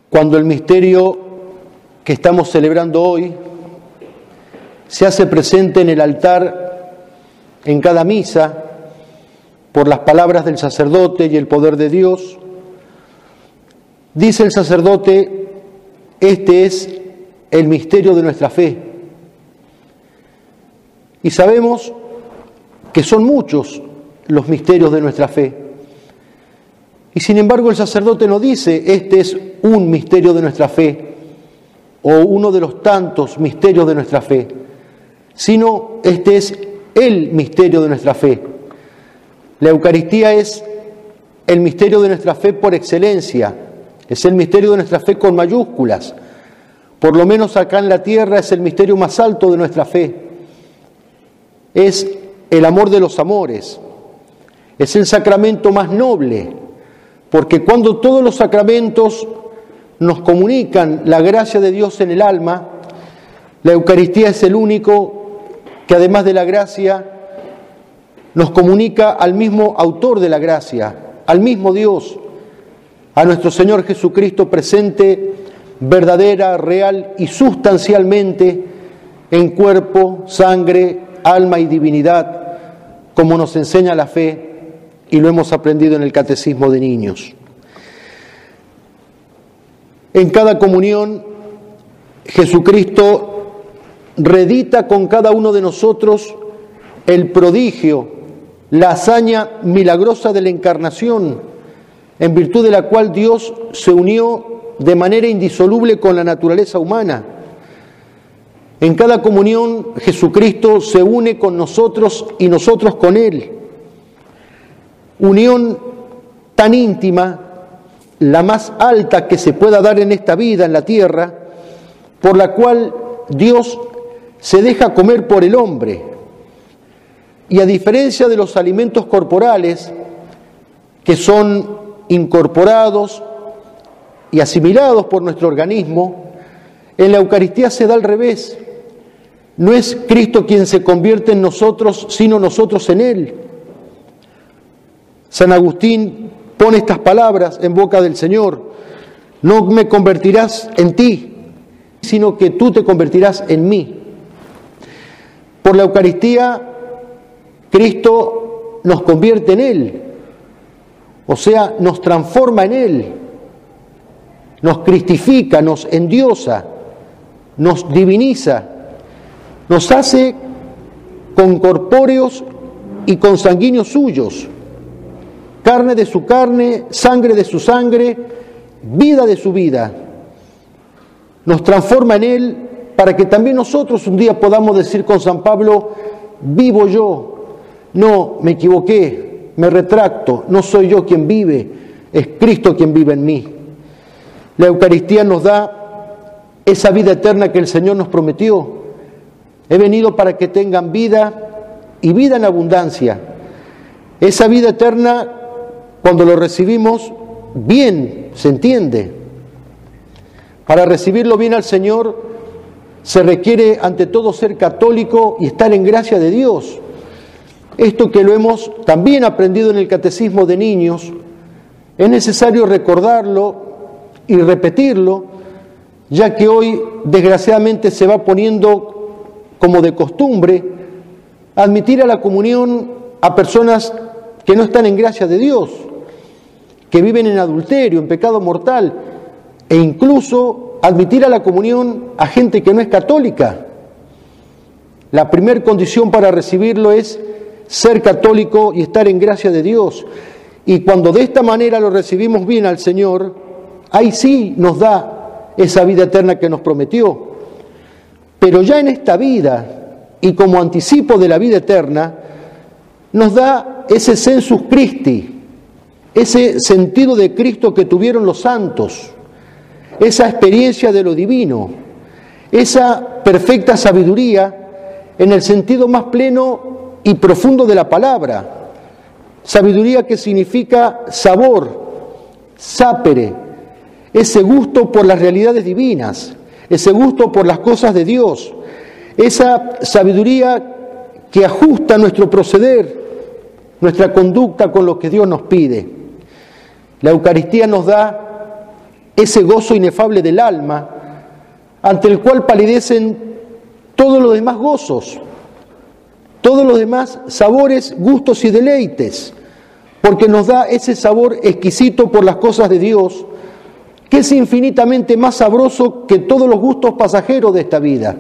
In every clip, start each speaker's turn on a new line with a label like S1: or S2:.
S1: cuando el misterio que estamos celebrando hoy se hace presente en el altar en cada misa por las palabras del sacerdote y el poder de Dios. Dice el sacerdote: este es el misterio de nuestra fe. Y sabemos que son muchos los misterios de nuestra fe. Y sin embargo el sacerdote no dice: este es un misterio de nuestra fe o uno de los tantos misterios de nuestra fe, sino este es el misterio de nuestra fe. La Eucaristía es el misterio de nuestra fe por excelencia, es el misterio de nuestra fe con mayúsculas. Por lo menos acá en la tierra es el misterio más alto de nuestra fe. Es el amor de los amores, es el sacramento más noble, porque cuando todos los sacramentos nos comunican la gracia de Dios en el alma, la Eucaristía es el único que, además de la gracia, nos comunica al mismo autor de la gracia, al mismo Dios, a nuestro Señor Jesucristo presente verdadera, real y sustancialmente en cuerpo, sangre, alma y divinidad, como nos enseña la fe y lo hemos aprendido en el Catecismo de Niños. En cada comunión, Jesucristo reedita con cada uno de nosotros el prodigio, la hazaña milagrosa de la encarnación, en virtud de la cual Dios se unió de manera indisoluble con la naturaleza humana. En cada comunión, Jesucristo se une con nosotros y nosotros con Él. Unión tan íntima, la más alta que se pueda dar en esta vida, en la tierra, por la cual Dios se deja comer por el hombre. Y a diferencia de los alimentos corporales, que son incorporados y asimilados por nuestro organismo, en la Eucaristía se da al revés. No es Cristo quien se convierte en nosotros, sino nosotros en Él. San Agustín pone estas palabras en boca del Señor: no me convertirás en ti, sino que tú te convertirás en mí. Por la Eucaristía, Cristo nos convierte en Él, o sea, nos transforma en Él, nos cristifica, nos endiosa, nos diviniza, nos hace concorpóreos y consanguíneos suyos, carne de su carne, sangre de su sangre, vida de su vida. Nos transforma en Él para que también nosotros un día podamos decir con San Pablo: vivo yo, no, me equivoqué, me retracto, no soy yo quien vive, es Cristo quien vive en mí. La Eucaristía nos da esa vida eterna que el Señor nos prometió. He venido para que tengan vida y vida en abundancia. Esa vida eterna, cuando lo recibimos bien, se entiende. Para recibirlo bien al Señor se requiere ante todo ser católico y estar en gracia de Dios. Esto que lo hemos también aprendido en el Catecismo de Niños, es necesario recordarlo y repetirlo, ya que hoy desgraciadamente se va poniendo como de costumbre admitir a la comunión a personas que no están en gracia de Dios, que viven en adulterio, en pecado mortal, e incluso admitir a la comunión a gente que no es católica. La primera condición para recibirlo es ser católico y estar en gracia de Dios. Y cuando de esta manera lo recibimos bien al Señor, ahí sí nos da esa vida eterna que nos prometió. Pero ya en esta vida, y como anticipo de la vida eterna, nos da ese sensus Christi, ese sentido de Cristo que tuvieron los santos, esa experiencia de lo divino, esa perfecta sabiduría en el sentido más pleno y profundo de la palabra. Sabiduría que significa sabor, sapere, ese gusto por las realidades divinas, ese gusto por las cosas de Dios, esa sabiduría que ajusta nuestro proceder, nuestra conducta con lo que Dios nos pide. La Eucaristía nos da ese gozo inefable del alma, ante el cual palidecen todos los demás gozos, todos los demás sabores, gustos y deleites, porque nos da ese sabor exquisito por las cosas de Dios, que es infinitamente más sabroso que todos los gustos pasajeros de esta vida.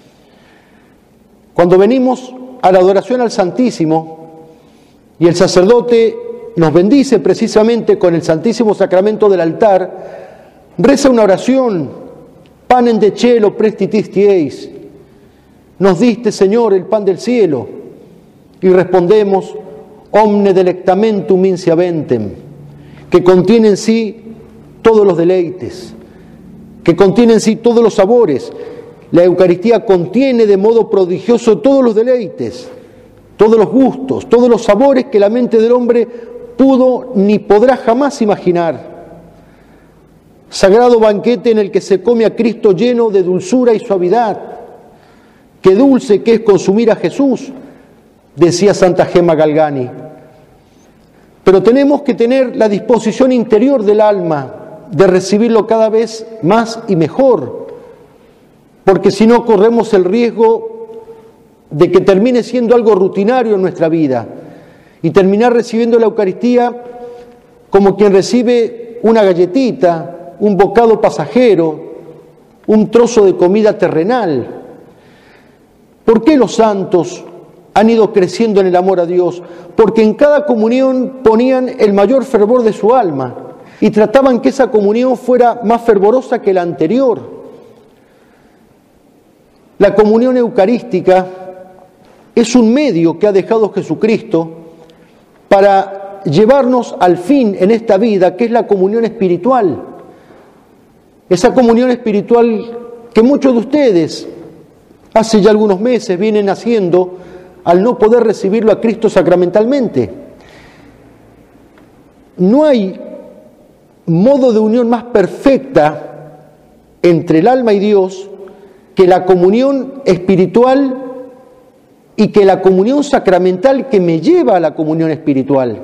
S1: Cuando venimos a la adoración al Santísimo y el sacerdote nos bendice precisamente con el Santísimo Sacramento del altar, reza una oración: panem de cielo prestitis eis, nos diste, Señor, el pan del cielo, y respondemos: omne delectamentum insia ventem, que contiene en sí todos los deleites, que contiene en sí todos los sabores. La Eucaristía contiene de modo prodigioso todos los deleites, todos los gustos, todos los sabores que la mente del hombre pudo ni podrá jamás imaginar. Sagrado banquete en el que se come a Cristo lleno de dulzura y suavidad. Qué dulce que es consumir a Jesús, decía Santa Gemma Galgani. Pero tenemos que tener la disposición interior del alma de recibirlo cada vez más y mejor, porque si no corremos el riesgo de que termine siendo algo rutinario en nuestra vida y terminar recibiendo la Eucaristía como quien recibe una galletita, un bocado pasajero, un trozo de comida terrenal. ¿Por qué los santos han ido creciendo en el amor a Dios? Porque en cada comunión ponían el mayor fervor de su alma y trataban que esa comunión fuera más fervorosa que la anterior. La comunión eucarística es un medio que ha dejado Jesucristo para llevarnos al fin en esta vida, que es la comunión espiritual. Esa comunión espiritual que muchos de ustedes hace ya algunos meses vienen haciendo al no poder recibirlo a Cristo sacramentalmente. No hay modo de unión más perfecta entre el alma y Dios que la comunión espiritual y que la comunión sacramental que me lleva a la comunión espiritual.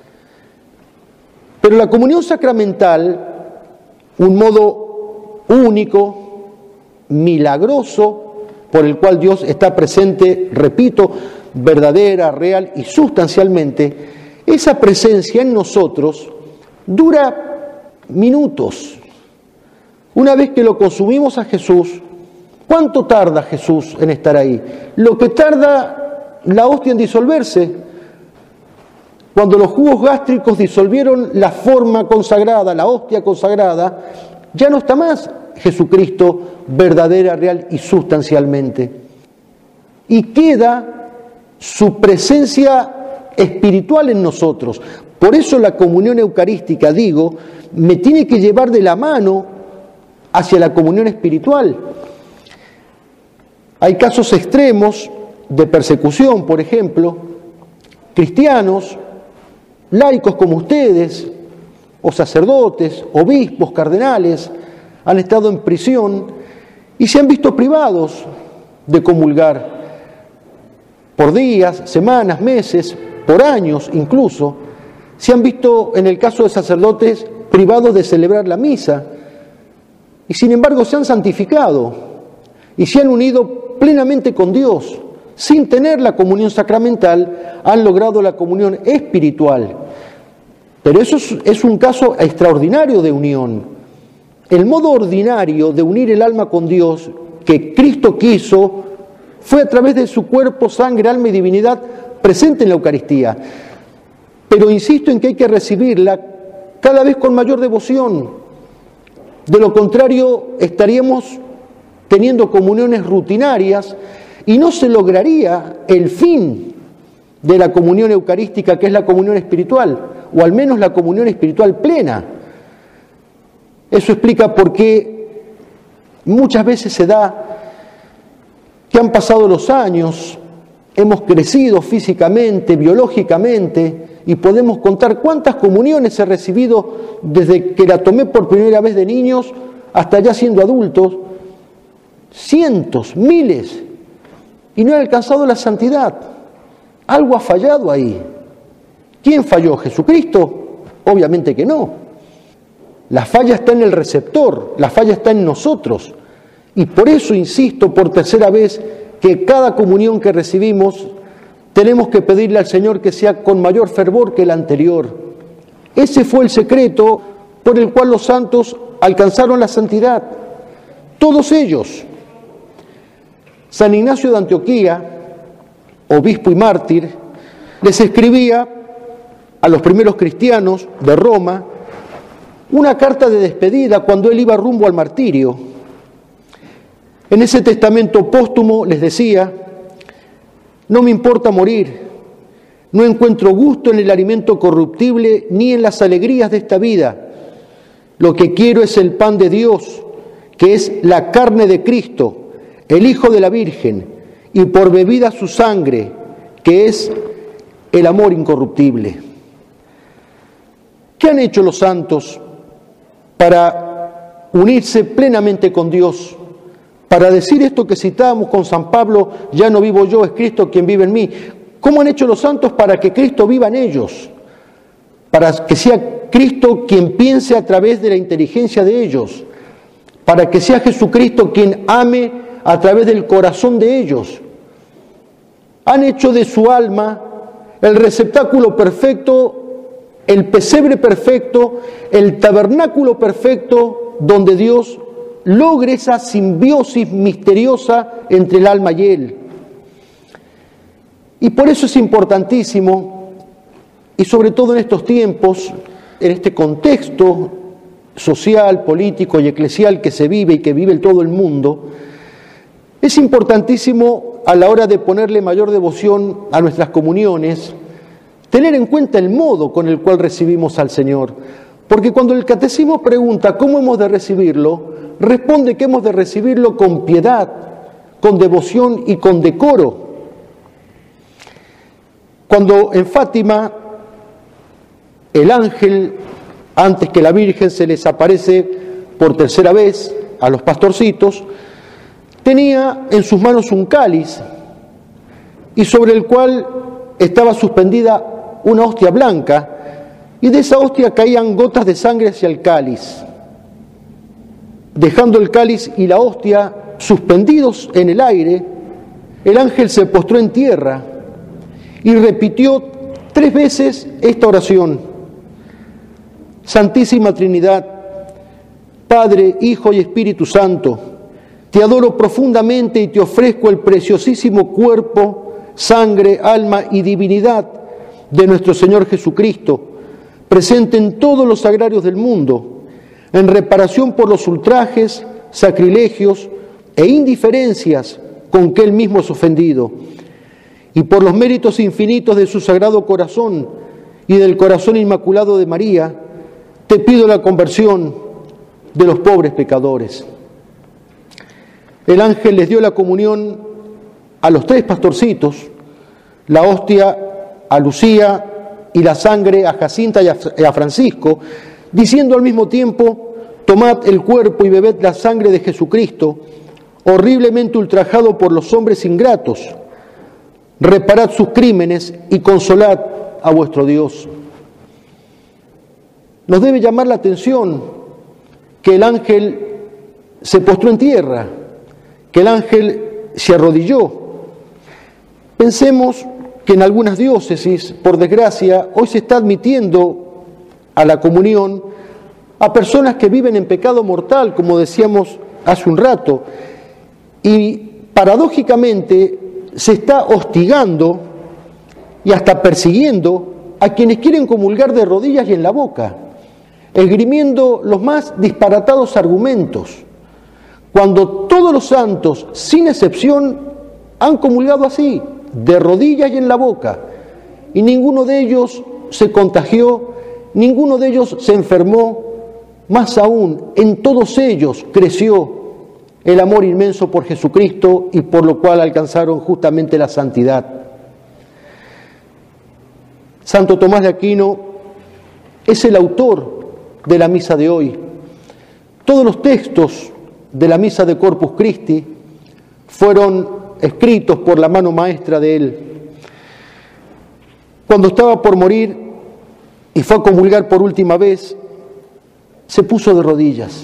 S1: Pero la comunión sacramental, un modo único, milagroso, por el cual Dios está presente, repito, verdadera, real y sustancialmente, esa presencia en nosotros dura minutos. Una vez que lo consumimos a Jesús, ¿cuánto tarda Jesús en estar ahí? Lo que tarda la hostia en disolverse. Cuando los jugos gástricos disolvieron la forma consagrada, la hostia consagrada, ya no está más Jesucristo verdadera, real y sustancialmente. Y queda su presencia espiritual en nosotros. Por eso la comunión eucarística, digo, me tiene que llevar de la mano hacia la comunión espiritual. Hay casos extremos de persecución, por ejemplo, cristianos, laicos como ustedes, o sacerdotes, obispos, cardenales, han estado en prisión y se han visto privados de comulgar por días, semanas, meses, por años incluso. Se han visto, en el caso de sacerdotes, privados de celebrar la misa y sin embargo se han santificado y se han unido plenamente con Dios. Sin tener la comunión sacramental, han logrado la comunión espiritual. Pero eso es un caso extraordinario de unión. El modo ordinario de unir el alma con Dios que Cristo quiso fue a través de su cuerpo, sangre, alma y divinidad presente en la Eucaristía. Pero insisto en que hay que recibirla cada vez con mayor devoción. De lo contrario, estaríamos teniendo comuniones rutinarias y no se lograría el fin de la comunión eucarística, que es la comunión espiritual, o al menos la comunión espiritual plena. Eso explica por qué muchas veces se da que han pasado los años, hemos crecido físicamente, biológicamente, y podemos contar cuántas comuniones he recibido desde que la tomé por primera vez de niños hasta ya siendo adultos, cientos, miles, y no he alcanzado la santidad. Algo ha fallado ahí. ¿Quién falló? ¿Jesucristo? Obviamente que no. La falla está en el receptor, la falla está en nosotros. Y por eso insisto por tercera vez que cada comunión que recibimos tenemos que pedirle al Señor que sea con mayor fervor que el anterior. Ese fue el secreto por el cual los santos alcanzaron la santidad. Todos ellos. San Ignacio de Antioquía, obispo y mártir, les escribía a los primeros cristianos de Roma una carta de despedida cuando él iba rumbo al martirio. En ese testamento póstumo les decía: no me importa morir, no encuentro gusto en el alimento corruptible ni en las alegrías de esta vida. Lo que quiero es el pan de Dios, que es la carne de Cristo, el Hijo de la Virgen, y por bebida su sangre, que es el amor incorruptible. ¿Qué han hecho los santos para unirse plenamente con Dios? Para decir esto que citábamos con San Pablo: ya no vivo yo, es Cristo quien vive en mí. ¿Cómo han hecho los santos para que Cristo viva en ellos? Para que sea Cristo quien piense a través de la inteligencia de ellos. Para que sea Jesucristo quien ame a través del corazón de ellos. Han hecho de su alma el receptáculo perfecto, el pesebre perfecto, el tabernáculo perfecto, donde Dios logre esa simbiosis misteriosa entre el alma y Él. Y por eso es importantísimo, y sobre todo en estos tiempos, en este contexto social, político y eclesial que se vive y que vive todo el mundo, es importantísimo a la hora de ponerle mayor devoción a nuestras comuniones, tener en cuenta el modo con el cual recibimos al Señor. Porque cuando el catecismo pregunta cómo hemos de recibirlo, responde que hemos de recibirlo con piedad, con devoción y con decoro. Cuando en Fátima el ángel, antes que la Virgen, se les aparece por tercera vez a los pastorcitos, tenía en sus manos un cáliz y sobre el cual estaba suspendida una hostia blanca, y de esa hostia caían gotas de sangre hacia el cáliz. Dejando el cáliz y la hostia suspendidos en el aire, el ángel se postró en tierra y repitió 3 veces esta oración: Santísima Trinidad, Padre, Hijo y Espíritu Santo, te adoro profundamente y te ofrezco el preciosísimo cuerpo, sangre, alma y divinidad de nuestro Señor Jesucristo, presente en todos los sagrarios del mundo, en reparación por los ultrajes, sacrilegios e indiferencias con que Él mismo es ofendido, y por los méritos infinitos de su Sagrado Corazón y del Corazón Inmaculado de María, te pido la conversión de los pobres pecadores. El ángel les dio la comunión a los 3 pastorcitos, la hostia a Lucía y la sangre a Jacinta y a Francisco, diciendo al mismo tiempo: tomad el cuerpo y bebed la sangre de Jesucristo, horriblemente ultrajado por los hombres ingratos. Reparad sus crímenes y consolad a vuestro Dios. Nos debe llamar la atención que el ángel se postró en tierra, que el ángel se arrodilló. Pensemos que en algunas diócesis, por desgracia, hoy se está admitiendo a la comunión a personas que viven en pecado mortal, como decíamos hace un rato, y paradójicamente se está hostigando y hasta persiguiendo a quienes quieren comulgar de rodillas y en la boca, esgrimiendo los más disparatados argumentos, cuando todos los santos, sin excepción, han comulgado así, de rodillas y en la boca, y ninguno de ellos se contagió, ninguno de ellos se enfermó, más aún, en todos ellos creció el amor inmenso por Jesucristo y por lo cual alcanzaron justamente la santidad. Santo Tomás de Aquino es el autor de la misa de hoy. Todos los textos de la misa de Corpus Christi fueron escritos por la mano maestra de él. Cuando estaba por morir y fue a comulgar por última vez, se puso de rodillas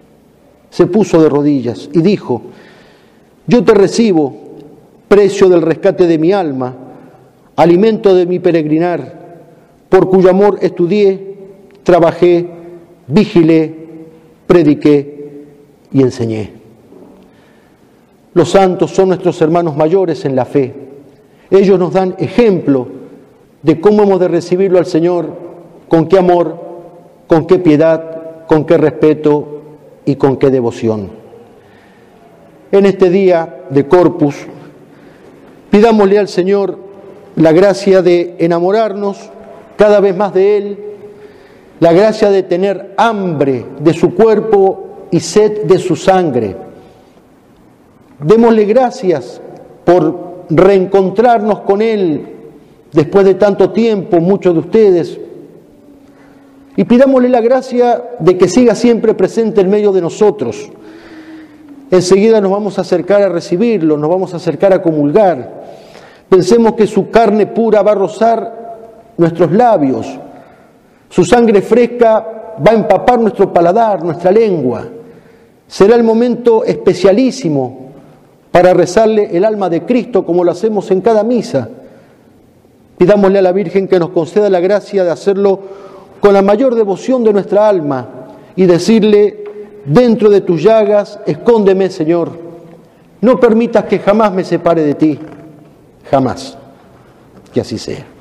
S1: y dijo: yo te recibo, precio del rescate de mi alma, alimento de mi peregrinar, por cuyo amor estudié, trabajé, vigilé, prediqué y enseñé. Los santos son nuestros hermanos mayores en la fe. Ellos nos dan ejemplo de cómo hemos de recibirlo al Señor, con qué amor, con qué piedad, con qué respeto y con qué devoción. En este día de Corpus, pidámosle al Señor la gracia de enamorarnos cada vez más de Él, la gracia de tener hambre de su cuerpo y sed de su sangre. Démosle gracias por reencontrarnos con Él después de tanto tiempo, muchos de ustedes, y pidámosle la gracia de que siga siempre presente en medio de nosotros. Enseguida nos vamos a acercar a recibirlo, nos vamos a acercar a comulgar. Pensemos que su carne pura va a rozar nuestros labios, su sangre fresca va a empapar nuestro paladar, nuestra lengua. Será el momento especialísimo para rezarle el alma de Cristo como lo hacemos en cada misa. Pidámosle a la Virgen que nos conceda la gracia de hacerlo con la mayor devoción de nuestra alma y decirle: dentro de tus llagas, escóndeme, Señor. No permitas que jamás me separe de ti. Jamás. Que así sea.